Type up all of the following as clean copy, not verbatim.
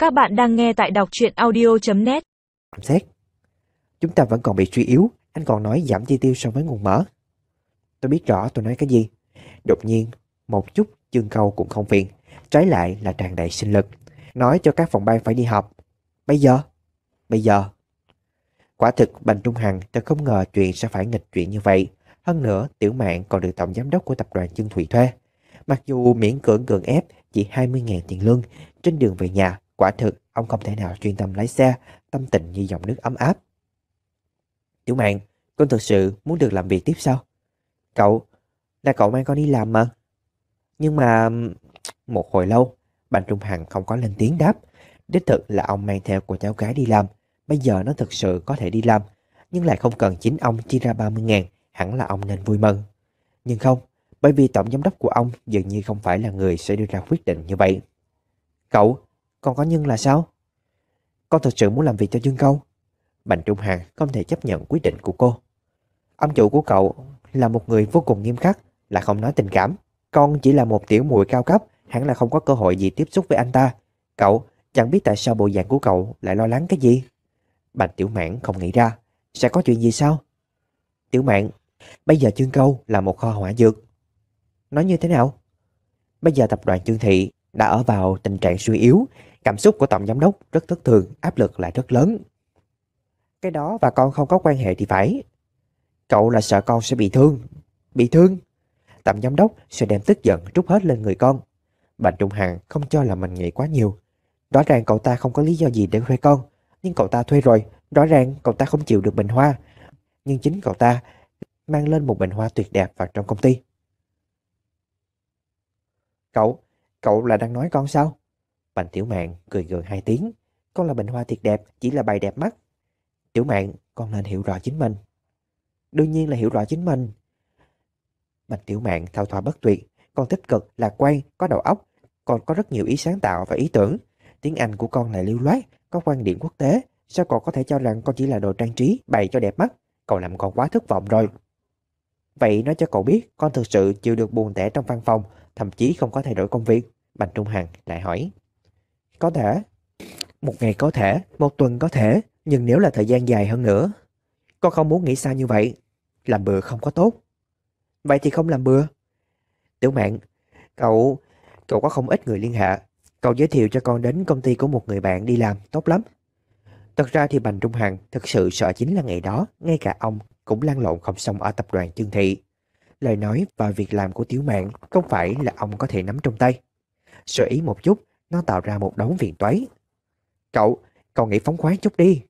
Các bạn đang nghe tại đọc truyện audio.net. Xét, chúng ta vẫn còn bị suy yếu. Anh còn nói giảm chi tiêu so với nguồn mở. Tôi biết rõ tôi nói cái gì. Đột nhiên, một chút chương câu cũng không phiền, trái lại là tràn đầy sinh lực. Nói cho các phòng ban phải đi họp. Bây giờ. Quả thực Bành Trung Hằng thật không ngờ chuyện sẽ phải nghịch chuyện như vậy. Hơn nữa, Tiểu Mạn còn được tổng giám đốc của tập đoàn Chương Thụy thuê. Mặc dù miễn cưỡng gượng ép chỉ 20.000 tiền lương, trên đường về nhà, quả thực ông không thể nào chuyên tâm lái xe, tâm tình như dòng nước ấm áp. Tiểu Mạn, con thực sự muốn được làm việc tiếp sao? Cậu mang con đi làm mà. Nhưng mà... Một hồi lâu, Bành Trung Hằng không có lên tiếng đáp. Đích thực là ông mang theo cô cháu gái đi làm. Bây giờ nó thực sự có thể đi làm, nhưng lại không cần chính ông chi ra 30.000, hẳn là ông nên vui mừng. Nhưng không, bởi vì tổng giám đốc của ông dường như không phải là người sẽ đưa ra quyết định như vậy. Cậu, còn có nhưng là sao? Con thật sự muốn làm việc cho Dương Câu. Bành Trung Hằng không thể chấp nhận quyết định của cô. Ông chủ của cậu là một người vô cùng nghiêm khắc, là không nói tình cảm. Con chỉ là một tiểu muội cao cấp, hẳn là không có cơ hội gì tiếp xúc với anh ta. Cậu chẳng biết tại sao bộ dạng của cậu lại lo lắng cái gì. Bành Tiểu Mạn không nghĩ ra. Sẽ có chuyện gì sao? Tiểu Mạn, bây giờ Dương Câu là một kho hỏa dược. Nói như thế nào? Bây giờ tập đoàn Chương Thị đã ở vào tình trạng suy yếu. Cảm xúc của tổng giám đốc rất thất thường, áp lực lại rất lớn. Cái đó và con không có quan hệ thì phải. Cậu là sợ con sẽ bị thương. Bị thương? Tổng giám đốc sẽ đem tức giận trút hết lên người con. Bành Trung Hằng không cho là mình nghĩ quá nhiều. Rõ ràng cậu ta không có lý do gì để thuê con, nhưng cậu ta thuê rồi. Rõ ràng cậu ta không chịu được bình hoa, nhưng chính cậu ta mang lên một bình hoa tuyệt đẹp vào trong công ty. Cậu là đang nói con sao? Bành Tiểu Mạn cười gượng 2 tiếng. Con là bình hoa tuyệt đẹp, chỉ là bày đẹp mắt. Tiểu Mạn, con nên hiểu rõ chính mình. Đương nhiên là hiểu rõ chính mình. Bành Tiểu Mạn thao thao bất tuyệt. Con tích cực, lạc quan, có đầu óc. Con có rất nhiều ý sáng tạo và ý tưởng. Tiếng Anh của con lại lưu loát, có quan điểm quốc tế. Sao cậu có thể cho rằng con chỉ là đồ trang trí, bày cho đẹp mắt? Cậu làm con quá thất vọng rồi. Vậy nói cho cậu biết, con thực sự chịu được buồn tẻ trong văn phòng, thậm chí không có thay đổi công việc. Bành Trung Hằng lại hỏi. Có thể. Một ngày có thể, một tuần có thể, nhưng nếu là thời gian dài hơn nữa. Con không muốn nghĩ xa như vậy. Làm bừa không có tốt. Vậy thì không làm bừa. Tiểu Mạn, cậu có không ít người liên hệ. Cậu giới thiệu cho con đến công ty của một người bạn đi làm, tốt lắm. Thật ra thì Bành Trung Hằng thực sự sợ chính là ngày đó, ngay cả ông cũng lăn lộn không xong ở tập đoàn Chương Thị. Lời nói và việc làm của Tiểu Mạn không phải là ông có thể nắm trong tay. Sơ ý một chút, nó tạo ra một đống phiền toái. Cậu nghĩ phóng khoáng chút đi.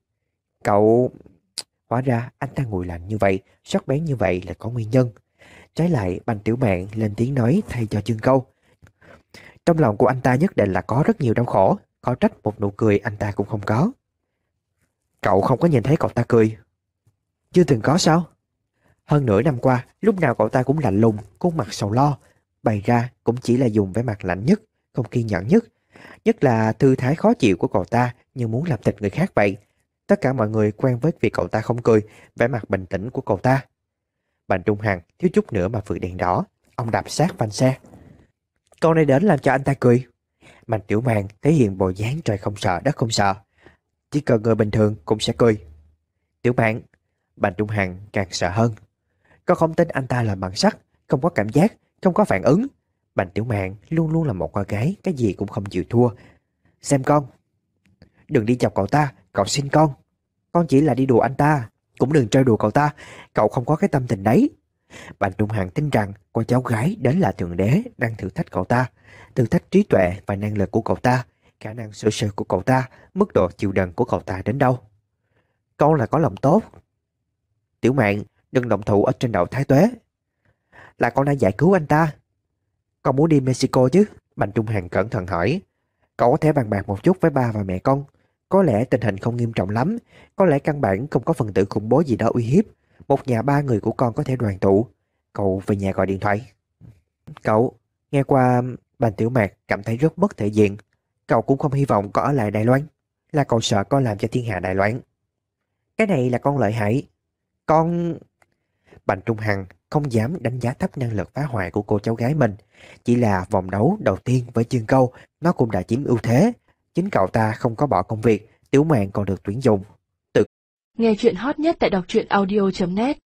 Hóa ra anh ta ngồi lạnh như vậy, sắc bén như vậy là có nguyên nhân. Trái lại, Bành Tiểu Mạn lên tiếng nói thay cho Dương Câu. Trong lòng của anh ta nhất định là có rất nhiều đau khổ, có trách một nụ cười anh ta cũng không có. Cậu không có nhìn thấy cậu ta cười? Chưa từng có sao? Hơn nửa năm qua, lúc nào cậu ta cũng lạnh lùng, khuôn mặt sầu lo. Bày ra cũng chỉ là dùng vẻ mặt lạnh nhất, không kiên nhẫn nhất. Nhất là thư thái khó chịu của cậu ta như muốn làm thịt người khác vậy. Tất cả mọi người quen với việc cậu ta không cười, vẻ mặt bình tĩnh của cậu ta. Bành Trung Hằng thiếu chút nữa mà vượt đèn đỏ. Ông đạp sát phanh xe. Con này đến làm cho anh ta cười. Bành Tiểu Mạn thể hiện bộ dáng trời không sợ đất không sợ. Chỉ cần người bình thường cũng sẽ cười. Tiểu Mạn, Bành Trung Hằng càng sợ hơn. Con không tin anh ta là bằng sắt, không có cảm giác, không có phản ứng. Bành Tiểu Mạn luôn luôn là một con gái, cái gì cũng không chịu thua. Xem con. Đừng đi chọc cậu ta, cậu xin con. Con chỉ là đi đùa anh ta, cũng đừng trêu đùa cậu ta. Cậu không có cái tâm tình đấy. Bành Trung Hằng tin rằng cô cháu gái đến là thượng đế đang thử thách cậu ta, thử thách trí tuệ và năng lực của cậu ta, khả năng xử sự của cậu ta, mức độ chịu đựng của cậu ta đến đâu. Con là có lòng tốt. Tiểu Mạn, đừng động thủ ở trên đầu Thái Tuế. Là con đang giải cứu anh ta. Con muốn đi Mexico chứ? Bành Trung Hằng cẩn thận hỏi. Cậu có thể bàn bạc một chút với ba và mẹ con. Có lẽ tình hình không nghiêm trọng lắm, có lẽ căn bản không có phần tử khủng bố gì đó uy hiếp. Một nhà 3 người của con có thể đoàn tụ. Cậu về nhà gọi điện thoại. Cậu, nghe qua Bành Tiểu Mạc cảm thấy rất mất thể diện. Cậu cũng không hy vọng có ở lại Đài Loan. Là cậu sợ con làm cho thiên hạ đại loạn. Cái này là con lợi hại. Con... Bành Trung Hằng không dám đánh giá thấp năng lực phá hoại của cô cháu gái mình. Chỉ là vòng đấu đầu tiên với Dương Câu, nó cũng đã chiếm ưu thế. Chính cậu ta không có bỏ công việc, Tiểu Mạn còn được tuyển dụng. Nghe chuyện hot nhất tại đọc truyện audio.net